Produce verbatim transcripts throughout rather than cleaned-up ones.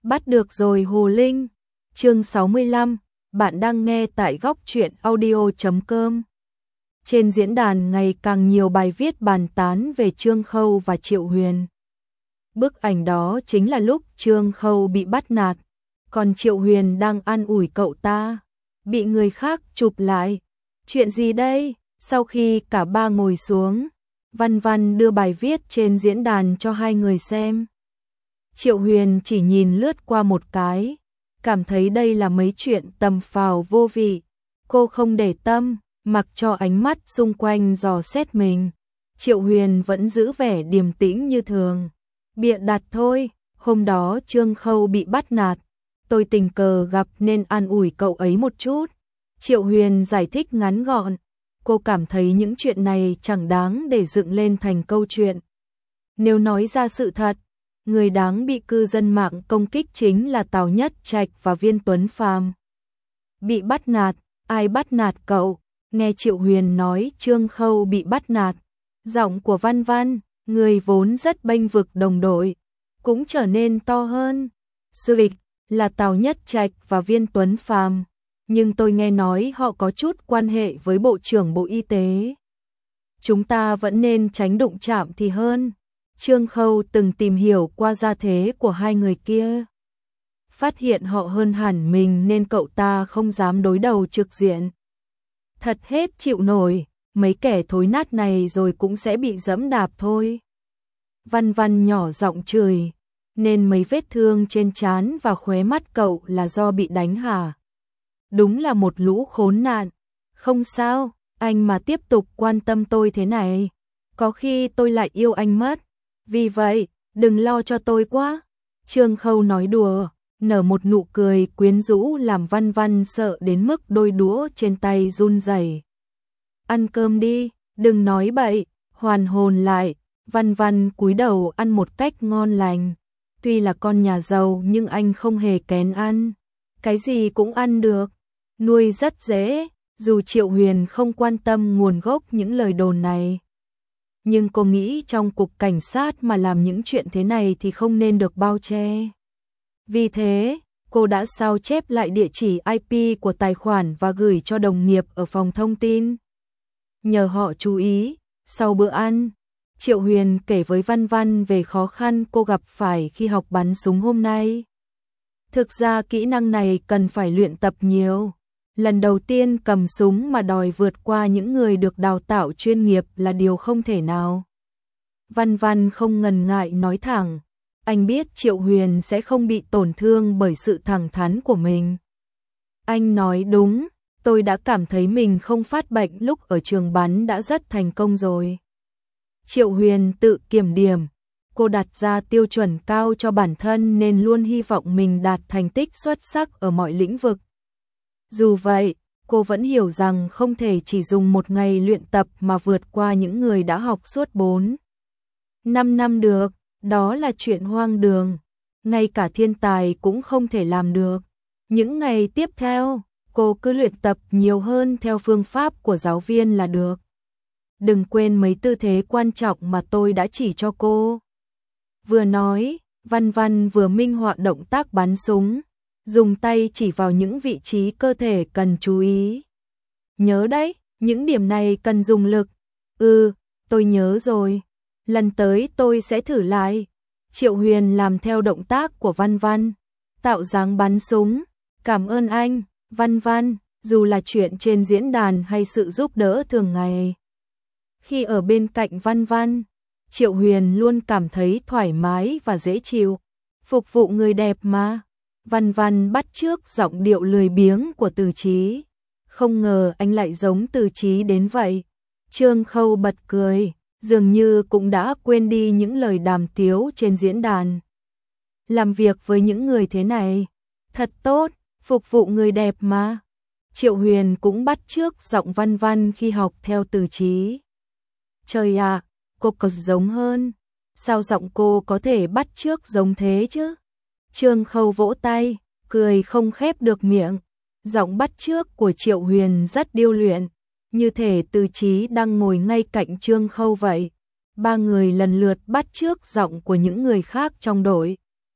Bắt được rồi Hồ Linh. Chương sáu mươi lăm, bạn đang nghe tại góc truyện audio chấm com. Trên diễn đàn ngày càng nhiều bài viết bàn tán về Trương Khâu và Triệu Huyền. Bức ảnh đó chính là lúc Trương Khâu bị bắt nạt, còn Triệu Huyền đang an ủi cậu ta, bị người khác chụp lại. Chuyện gì đây? Sau khi cả ba ngồi xuống, Văn Văn đưa bài viết trên diễn đàn cho hai người xem. Triệu Huyền chỉ nhìn lướt qua một cái, cảm thấy đây là mấy chuyện tầm phào vô vị. Cô không để tâm, mặc cho ánh mắt xung quanh dò xét mình. Triệu Huyền vẫn giữ vẻ điềm tĩnh như thường. Bịa đặt thôi, hôm đó Trương Khâu bị bắt nạt, tôi tình cờ gặp nên an ủi cậu ấy một chút. Triệu Huyền giải thích ngắn gọn, cô cảm thấy những chuyện này chẳng đáng để dựng lên thành câu chuyện. Nếu nói ra sự thật, người đáng bị cư dân mạng công kích chính là Tào Nhất Trạch và Viên Tuấn Phàm. Bị bắt nạt, ai bắt nạt cậu? Nghe Triệu Huyền nói Trương Khâu bị bắt nạt, giọng của Văn Văn, người vốn rất bênh vực đồng đội, cũng trở nên to hơn. Sự việc là Tào Nhất Trạch và Viên Tuấn Phàm, nhưng tôi nghe nói họ có chút quan hệ với Bộ trưởng Bộ Y tế. Chúng ta vẫn nên tránh đụng chạm thì hơn. Trương Khâu từng tìm hiểu qua gia thế của hai người kia, phát hiện họ hơn hẳn mình nên cậu ta không dám đối đầu trực diện. Thật hết chịu nổi, mấy kẻ thối nát này rồi cũng sẽ bị dẫm đạp thôi. Văn Văn nhỏ giọng chửi, nên mấy vết thương trên trán và khóe mắt cậu là do bị đánh hả? Đúng là một lũ khốn nạn. Không sao, anh mà tiếp tục quan tâm tôi thế này, có khi tôi lại yêu anh mất. Vì vậy, đừng lo cho tôi quá. Trương Khâu nói đùa, nở một nụ cười quyến rũ làm Văn Văn sợ đến mức đôi đũa trên tay run rẩy. Ăn cơm đi, đừng nói bậy. Hoàn hồn lại, Văn Văn cúi đầu ăn một cách ngon lành. Tuy là con nhà giàu nhưng anh không hề kén ăn, cái gì cũng ăn được, nuôi rất dễ. Dù Triệu Huyền không quan tâm nguồn gốc những lời đồn này, nhưng cô nghĩ trong cục cảnh sát mà làm những chuyện thế này thì không nên được bao che. Vì thế, cô đã sao chép lại địa chỉ i pê của tài khoản và gửi cho đồng nghiệp ở phòng thông tin, nhờ họ chú ý. Sau bữa ăn, Triệu Huyền kể với Văn Văn về khó khăn cô gặp phải khi học bắn súng hôm nay. Thực ra kỹ năng này cần phải luyện tập nhiều. Lần đầu tiên cầm súng mà đòi vượt qua những người được đào tạo chuyên nghiệp là điều không thể nào. Văn Văn không ngần ngại nói thẳng, anh biết Triệu Huyền sẽ không bị tổn thương bởi sự thẳng thắn của mình. Anh nói đúng, tôi đã cảm thấy mình không phát bệnh lúc ở trường bắn đã rất thành công rồi. Triệu Huyền tự kiểm điểm, cô đặt ra tiêu chuẩn cao cho bản thân nên luôn hy vọng mình đạt thành tích xuất sắc ở mọi lĩnh vực. Dù vậy, cô vẫn hiểu rằng không thể chỉ dùng một ngày luyện tập mà vượt qua những người đã học suốt bốn năm năm được, đó là chuyện hoang đường, ngay cả thiên tài cũng không thể làm được. Những ngày tiếp theo, cô cứ luyện tập nhiều hơn theo phương pháp của giáo viên là được. Đừng quên mấy tư thế quan trọng mà tôi đã chỉ cho cô. Vừa nói, Văn Văn vừa minh họa động tác bắn súng, dùng tay chỉ vào những vị trí cơ thể cần chú ý. Nhớ đấy, những điểm này cần dùng lực. Ừ, tôi nhớ rồi. Lần tới tôi sẽ thử lại. Triệu Huyền làm theo động tác của Văn Văn, tạo dáng bắn súng. Cảm ơn anh, Văn Văn, dù là chuyện trên diễn đàn hay sự giúp đỡ thường ngày. Khi ở bên cạnh Văn Văn, Triệu Huyền luôn cảm thấy thoải mái và dễ chịu. Phục vụ người đẹp mà. Văn Văn bắt chước giọng điệu lười biếng của Từ Chí. Không ngờ anh lại giống Từ Chí đến vậy. Trương Khâu bật cười, dường như cũng đã quên đi những lời đàm tiếu trên diễn đàn. Làm việc với những người thế này, thật tốt, phục vụ người đẹp mà. Triệu Huyền cũng bắt chước giọng Văn Văn khi học theo Từ Chí. Trời ạ, à, cô có giống hơn. Sao giọng cô có thể bắt chước giống thế chứ? Trương Khâu vỗ tay, cười không khép được miệng. Giọng bắt chước của Triệu Huyền rất điêu luyện, như thể Từ Chí đang ngồi ngay cạnh Trương Khâu vậy. Ba người lần lượt bắt chước giọng của những người khác trong đội.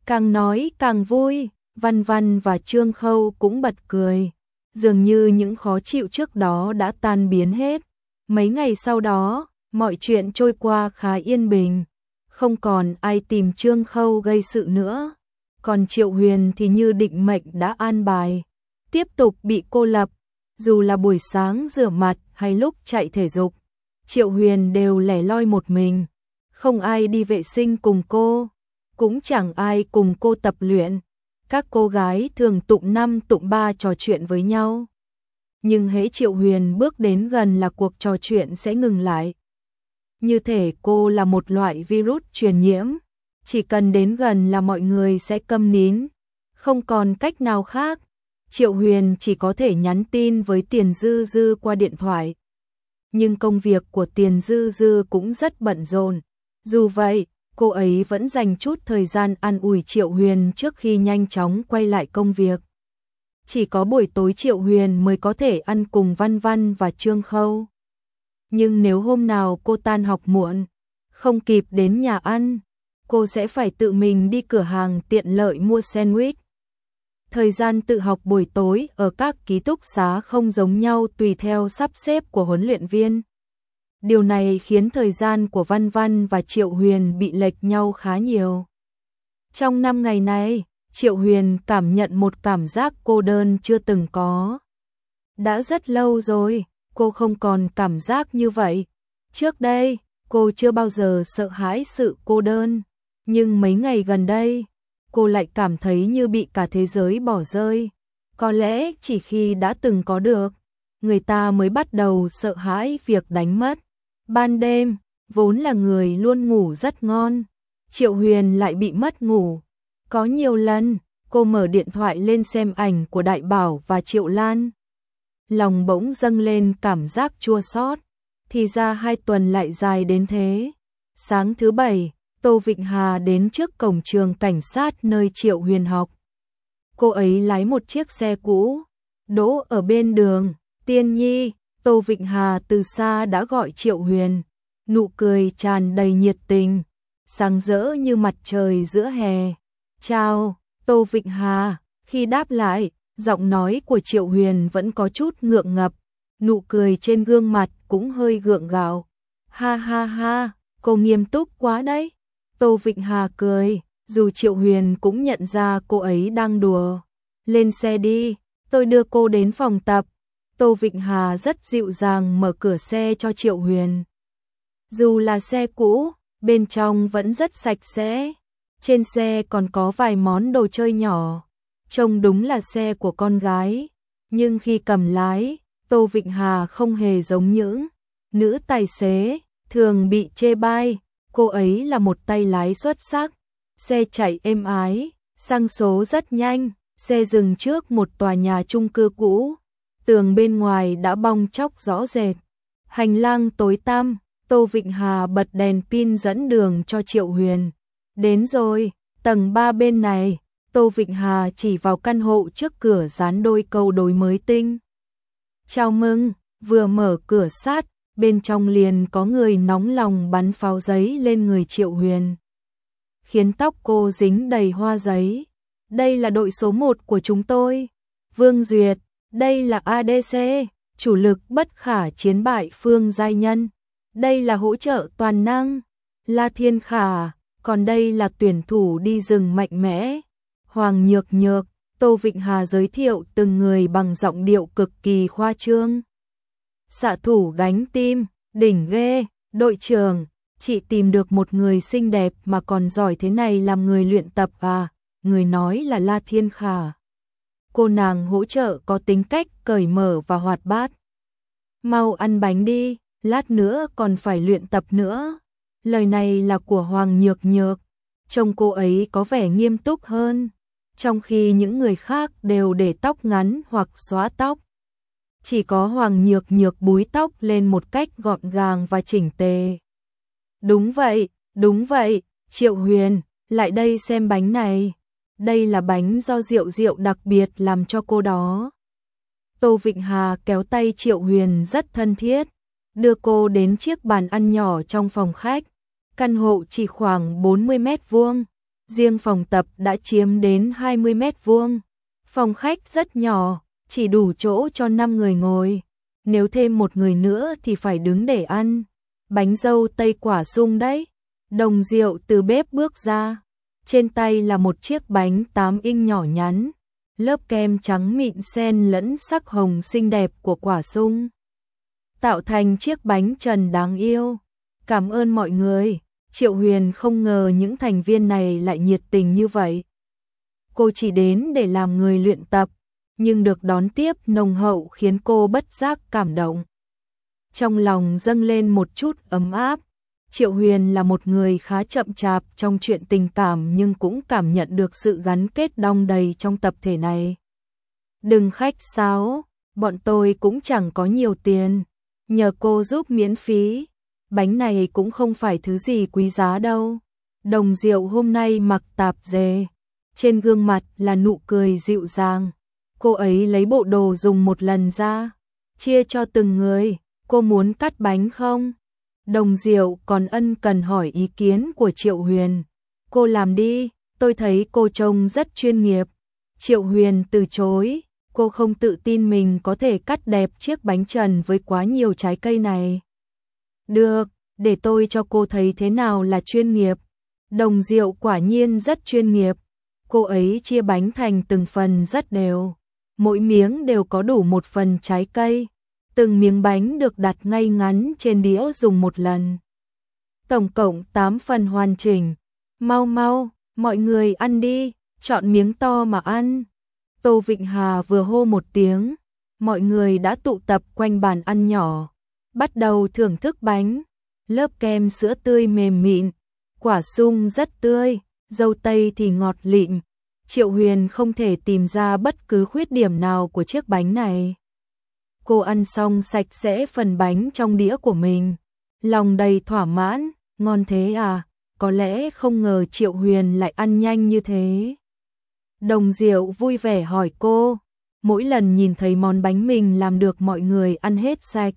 Càng nói càng vui, Văn Văn và Trương Khâu cũng bật cười. Dường như những khó chịu trước đó đã tan biến hết. Mấy ngày sau đó, mọi chuyện trôi qua khá yên bình. Không còn ai tìm Trương Khâu gây sự nữa. Còn Triệu Huyền thì như định mệnh đã an bài. Tiếp tục bị cô lập. Dù là buổi sáng rửa mặt hay lúc chạy thể dục, Triệu Huyền đều lẻ loi một mình. Không ai đi vệ sinh cùng cô. Cũng chẳng ai cùng cô tập luyện. Các cô gái thường tụng năm tụng ba trò chuyện với nhau. Nhưng hễ Triệu Huyền bước đến gần là cuộc trò chuyện sẽ ngừng lại. Như thể cô là một loại virus truyền nhiễm. Chỉ cần đến gần là mọi người sẽ câm nín. Không còn cách nào khác. Triệu Huyền chỉ có thể nhắn tin với Tiền Dư Dư qua điện thoại. Nhưng công việc của Tiền Dư Dư cũng rất bận rộn. Dù vậy, cô ấy vẫn dành chút thời gian an ủi Triệu Huyền trước khi nhanh chóng quay lại công việc. Chỉ có buổi tối Triệu Huyền mới có thể ăn cùng Văn Văn và Trương Khâu. Nhưng nếu hôm nào cô tan học muộn, không kịp đến nhà ăn, cô sẽ phải tự mình đi cửa hàng tiện lợi mua sandwich. Thời gian tự học buổi tối ở các ký túc xá không giống nhau tùy theo sắp xếp của huấn luyện viên. Điều này khiến thời gian của Văn Văn và Triệu Huyền bị lệch nhau khá nhiều. Trong năm ngày này, Triệu Huyền cảm nhận một cảm giác cô đơn chưa từng có. Đã rất lâu rồi, cô không còn cảm giác như vậy. Trước đây, cô chưa bao giờ sợ hãi sự cô đơn. Nhưng mấy ngày gần đây, cô lại cảm thấy như bị cả thế giới bỏ rơi. Có lẽ chỉ khi đã từng có được, người ta mới bắt đầu sợ hãi việc đánh mất. Ban đêm, vốn là người luôn ngủ rất ngon, Triệu Huyền lại bị mất ngủ. Có nhiều lần, cô mở điện thoại lên xem ảnh của Đại Bảo và Triệu Lan. Lòng bỗng dâng lên cảm giác chua xót. Thì ra hai tuần lại dài đến thế. Sáng thứ bảy, Tô Vịnh Hà đến trước cổng trường cảnh sát nơi Triệu Huyền học. Cô ấy lái một chiếc xe cũ, đỗ ở bên đường. Tiên Nhi, Tô Vịnh Hà từ xa đã gọi Triệu Huyền. Nụ cười tràn đầy nhiệt tình, sáng rỡ như mặt trời giữa hè. Chào, Tô Vịnh Hà. Khi đáp lại, giọng nói của Triệu Huyền vẫn có chút ngượng ngập. Nụ cười trên gương mặt cũng hơi gượng gạo. Ha ha ha, cô nghiêm túc quá đấy. Tô Vịnh Hà cười, dù Triệu Huyền cũng nhận ra cô ấy đang đùa. Lên xe đi, tôi đưa cô đến phòng tập. Tô Vịnh Hà rất dịu dàng mở cửa xe cho Triệu Huyền. Dù là xe cũ, bên trong vẫn rất sạch sẽ. Trên xe còn có vài món đồ chơi nhỏ. Trông đúng là xe của con gái. Nhưng khi cầm lái, Tô Vịnh Hà không hề giống những nữ tài xế thường bị chê bai. Cô ấy là một tay lái xuất sắc. Xe chạy êm ái, xăng số rất nhanh. Xe dừng trước một tòa nhà chung cư cũ. Tường bên ngoài đã bong tróc rõ rệt. Hành lang tối tăm, Tô Vịnh Hà bật đèn pin dẫn đường cho Triệu Huyền. Đến rồi, tầng ba bên này. Tô Vịnh Hà chỉ vào căn hộ trước cửa dán đôi câu đối mới tinh. Chào mừng, vừa mở cửa sát, bên trong liền có người nóng lòng bắn pháo giấy lên người Triệu Huyền. Khiến tóc cô dính đầy hoa giấy. Đây là đội số một của chúng tôi. Vương Duyệt, đây là a đê xê, chủ lực bất khả chiến bại Phương Giai Nhân. Đây là hỗ trợ toàn năng, La Thiên Khả, còn đây là tuyển thủ đi rừng mạnh mẽ, Hoàng Nhược Nhược. Tô Vịnh Hà giới thiệu từng người bằng giọng điệu cực kỳ khoa trương. Xạ thủ gánh tim, đỉnh ghê, đội trưởng, chị tìm được một người xinh đẹp mà còn giỏi thế này làm người luyện tập à, người nói là La Thiên Khả. Cô nàng hỗ trợ có tính cách cởi mở và hoạt bát. Mau ăn bánh đi, lát nữa còn phải luyện tập nữa. Lời này là của Hoàng Nhược Nhược. Trông cô ấy có vẻ nghiêm túc hơn, trong khi những người khác đều để tóc ngắn hoặc xóa tóc. Chỉ có Hoàng Nhược Nhược búi tóc lên một cách gọn gàng và chỉnh tề. Đúng vậy, đúng vậy, Triệu Huyền, lại đây xem bánh này. Đây là bánh do Diệu Diệu đặc biệt làm cho cô đó. Tô Vịnh Hà kéo tay Triệu Huyền rất thân thiết, đưa cô đến chiếc bàn ăn nhỏ trong phòng khách. Căn hộ chỉ khoảng bốn mươi mét vuông. riêng phòng tập đã chiếm đến hai mươi mét vuông. Phòng khách rất nhỏ, chỉ đủ chỗ cho năm người ngồi. Nếu thêm một người nữa thì phải đứng để ăn. Bánh dâu tây quả sung đấy. Đồng Diệu từ bếp bước ra. Trên tay là một chiếc bánh tám inch nhỏ nhắn. Lớp kem trắng mịn xen lẫn sắc hồng xinh đẹp của quả sung, tạo thành chiếc bánh trần đáng yêu. Cảm ơn mọi người. Triệu Huyền không ngờ những thành viên này lại nhiệt tình như vậy. Cô chỉ đến để làm người luyện tập, nhưng được đón tiếp nồng hậu khiến cô bất giác cảm động. Trong lòng dâng lên một chút ấm áp. Triệu Huyền là một người khá chậm chạp trong chuyện tình cảm nhưng cũng cảm nhận được sự gắn kết đong đầy trong tập thể này. Đừng khách sáo, bọn tôi cũng chẳng có nhiều tiền. Nhờ cô giúp miễn phí. Bánh này cũng không phải thứ gì quý giá đâu. Đồng Diệu hôm nay mặc tạp dề. Trên gương mặt là nụ cười dịu dàng. Cô ấy lấy bộ đồ dùng một lần ra, chia cho từng người. Cô muốn cắt bánh không? Đồng Diệu còn ân cần hỏi ý kiến của Triệu Huyền. Cô làm đi, tôi thấy cô trông rất chuyên nghiệp. Triệu Huyền từ chối, cô không tự tin mình có thể cắt đẹp chiếc bánh trần với quá nhiều trái cây này. Được, để tôi cho cô thấy thế nào là chuyên nghiệp. Đồng Diệu quả nhiên rất chuyên nghiệp. Cô ấy chia bánh thành từng phần rất đều. Mỗi miếng đều có đủ một phần trái cây. Từng miếng bánh được đặt ngay ngắn trên đĩa dùng một lần. Tổng cộng tám phần hoàn chỉnh. Mau mau, mọi người ăn đi, chọn miếng to mà ăn. Tô Vịnh Hà vừa hô một tiếng, mọi người đã tụ tập quanh bàn ăn nhỏ, bắt đầu thưởng thức bánh. Lớp kem sữa tươi mềm mịn, quả sung rất tươi, dâu tây thì ngọt lịm. Triệu Huyền không thể tìm ra bất cứ khuyết điểm nào của chiếc bánh này. Cô ăn xong sạch sẽ phần bánh trong đĩa của mình, lòng đầy thỏa mãn. Ngon thế à? Có lẽ không ngờ Triệu Huyền lại ăn nhanh như thế. Đồng Diệu vui vẻ hỏi cô. Mỗi lần nhìn thấy món bánh mình làm được mọi người ăn hết sạch,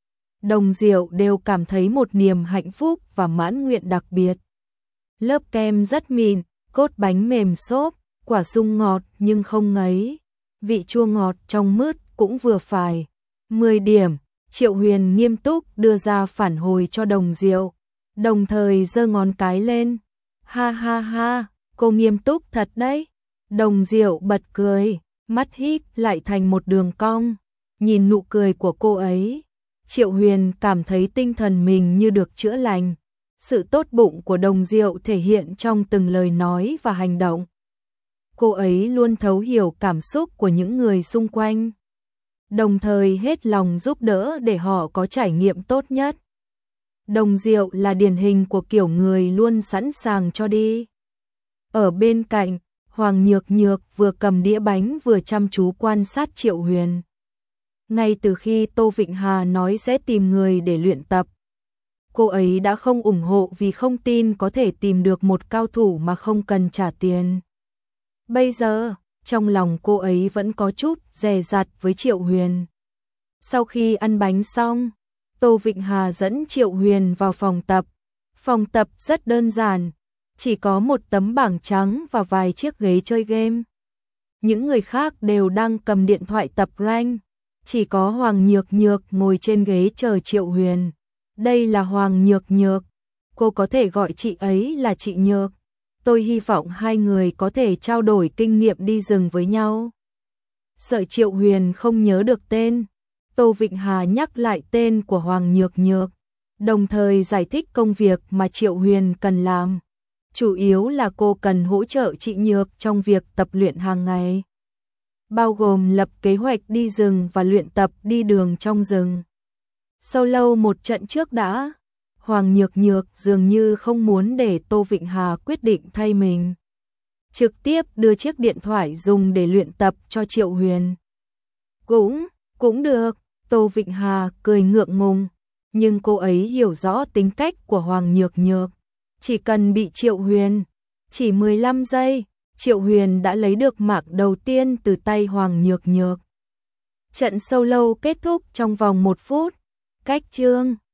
Đồng Diệu đều cảm thấy một niềm hạnh phúc và mãn nguyện đặc biệt. Lớp kem rất mịn, cốt bánh mềm xốp, quả sung ngọt nhưng không ngấy, vị chua ngọt trong mứt cũng vừa phải. mười điểm, Triệu Huyền nghiêm túc đưa ra phản hồi cho Đồng Diệu, đồng thời giơ ngón cái lên. Ha ha ha, cô nghiêm túc thật đấy. Đồng Diệu bật cười, mắt híp lại thành một đường cong. Nhìn nụ cười của cô ấy, Triệu Huyền cảm thấy tinh thần mình như được chữa lành. Sự tốt bụng của Đồng Diệu thể hiện trong từng lời nói và hành động. Cô ấy luôn thấu hiểu cảm xúc của những người xung quanh, đồng thời hết lòng giúp đỡ để họ có trải nghiệm tốt nhất. Đồng Diệu là điển hình của kiểu người luôn sẵn sàng cho đi. Ở bên cạnh, Hoàng Nhược Nhược vừa cầm đĩa bánh vừa chăm chú quan sát Triệu Huyền. Ngay từ khi Tô Vịnh Hà nói sẽ tìm người để luyện tập, cô ấy đã không ủng hộ vì không tin có thể tìm được một cao thủ mà không cần trả tiền. Bây giờ, trong lòng cô ấy vẫn có chút dè dặt với Triệu Huyền. Sau khi ăn bánh xong, Tô Vịnh Hà dẫn Triệu Huyền vào phòng tập. Phòng tập rất đơn giản, chỉ có một tấm bảng trắng và vài chiếc ghế chơi game. Những người khác đều đang cầm điện thoại tập rank, chỉ có Hoàng Nhược Nhược ngồi trên ghế chờ Triệu Huyền. Đây là Hoàng Nhược Nhược, cô có thể gọi chị ấy là chị Nhược. Tôi hy vọng hai người có thể trao đổi kinh nghiệm đi rừng với nhau. Sợ Triệu Huyền không nhớ được tên, Tô Vịnh Hà nhắc lại tên của Hoàng Nhược Nhược, đồng thời giải thích công việc mà Triệu Huyền cần làm. Chủ yếu là cô cần hỗ trợ chị Nhược trong việc tập luyện hàng ngày, bao gồm lập kế hoạch đi rừng và luyện tập đi đường trong rừng. Sau lâu một trận trước đã, Hoàng Nhược Nhược dường như không muốn để Tô Vịnh Hà quyết định thay mình, trực tiếp đưa chiếc điện thoại dùng để luyện tập cho Triệu Huyền. Cũng, cũng được, Tô Vịnh Hà cười ngượng ngùng, nhưng cô ấy hiểu rõ tính cách của Hoàng Nhược Nhược. Chỉ cần bị Triệu Huyền, chỉ mười lăm giây, Triệu Huyền đã lấy được mạc đầu tiên từ tay Hoàng Nhược Nhược. Trận solo kết thúc trong vòng một phút. Cách chương